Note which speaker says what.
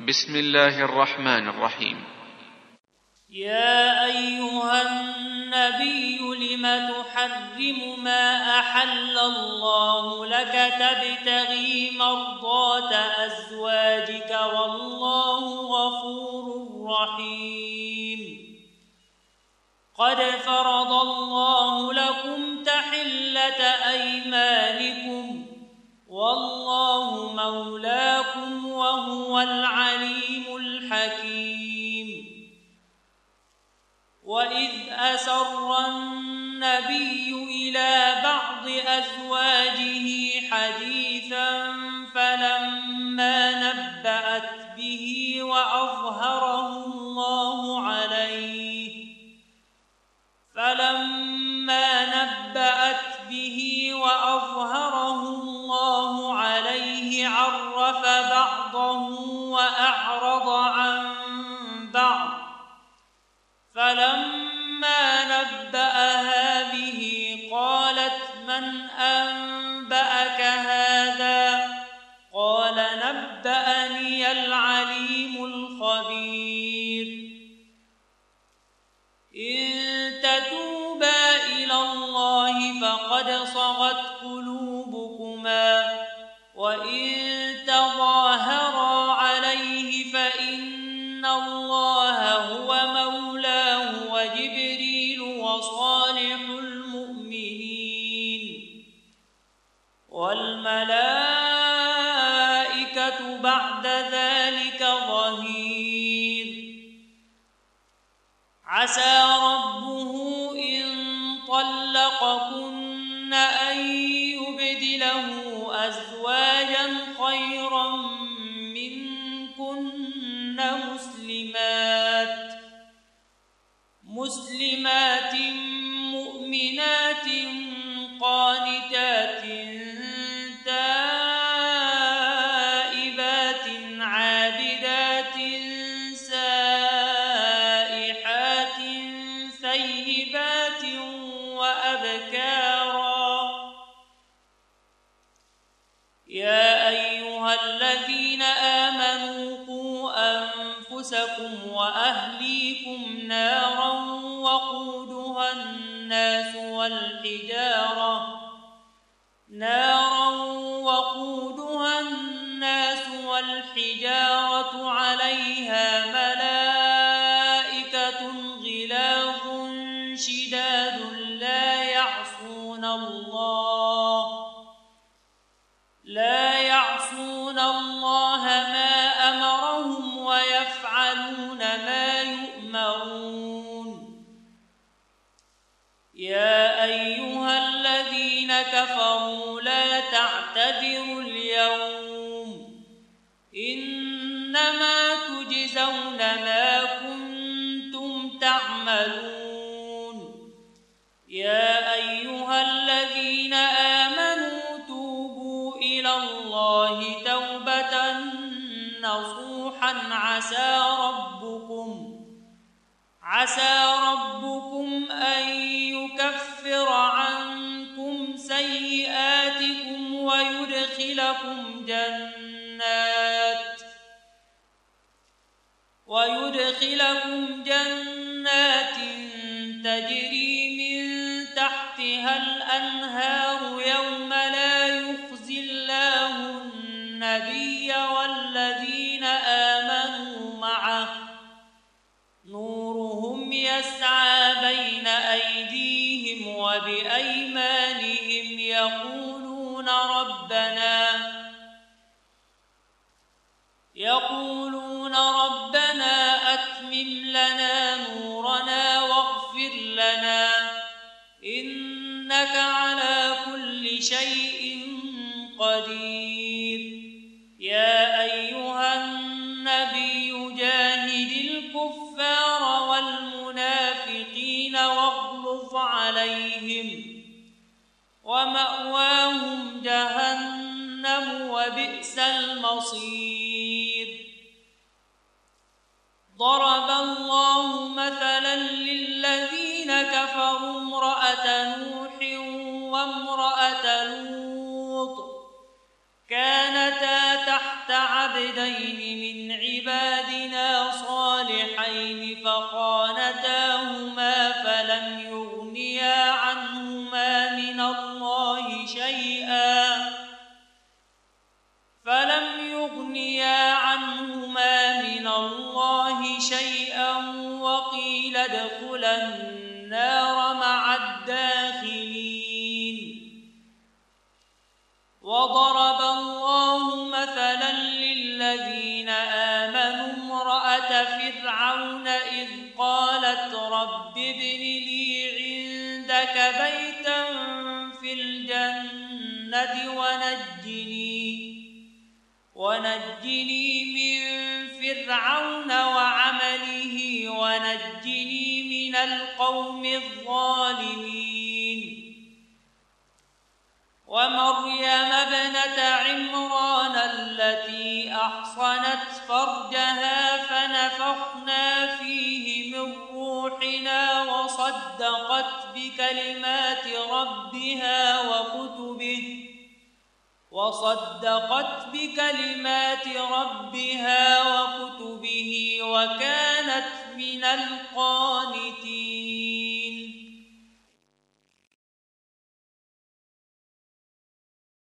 Speaker 1: بسم الله الرحمن الرحيم.
Speaker 2: يا أيها النبي لم تحرم ما أحل الله لك تبتغي مرضات أزواجك والله غفور رحيم. قد فرض الله لكم تحلة أيمانكم والله مولاكم وهو العليم الحكيم. وإذ أسر النبي إلى بعض أزواجه حديثا فلما نبأت به وأظهره الله عليه عرف بعضه وأعرض عن بعض. فلما نبأها به قالت من أنبأك هذا؟ قال نبأني العليم الخبير. إن تتوبا إلى الله فقد صغت قلوبكما وإن تظاهرا عليه فإن الله هو مولاه وجبريل وصالح المؤمنين والملائكة بعد ذلك ظهير. عسى ربه إن طلقكن أن يبدله أزواجا خيرا منكن مسلمات مؤمنات قانتات تائبات عابدات سائحات ثيبات وأبكارا. يا أيها الذين آمنوا قوا أنفسكم وأهليكم نارا وقودها الناس والحجارة عليها ملائكة غلاظ شداد لا يعصون الله ما أمرهم ويفعلون ما يؤمرون. يا أيها الذين كفروا لا تعتذروا اليوم إنما تجزون ما كنتم تعملون. يا أيها الذين آمنوا توبوا إلى الله توبة نصوحا عسى ربكم أن يكفر عنكم سيئاتكم ويدخلكم جنات تجري من تحتها الأنهار يوم لا يخزي الله النبي والذين آمنوا معه نورهم يسعى بين أيديهم وبأيمانهم يقولون ربنا أتمم لنا نورنا واغفر لنا إنك على كل شيء قدير. يا أيها النبي جاهد الكفار والمنافقين واغلظ عليهم ومأواهم جهنم وبئس المصير. ضرب الله مثلا للذين كفروا امرأة نوح وامرأة لوط كانتا تحت عبد عبدين من عبادنا صالحين فخانتاهما فلم يغنيا عنهما من الله شيئا وقيل ادخلا النار مع الداخلين. وضرب الله مثلا للذين آمنوا امرأة فرعون إذ قالت رب ابن لي عندك بيتا في الجنة ونجني من فرعون وعمله ونجني من القوم الظالمين. ومريم ابنة عمران التي أحصنت فرجها فنفخنا فيه من روحنا وصدقت بكلمات ربها وكتبه وكانت من القانتين.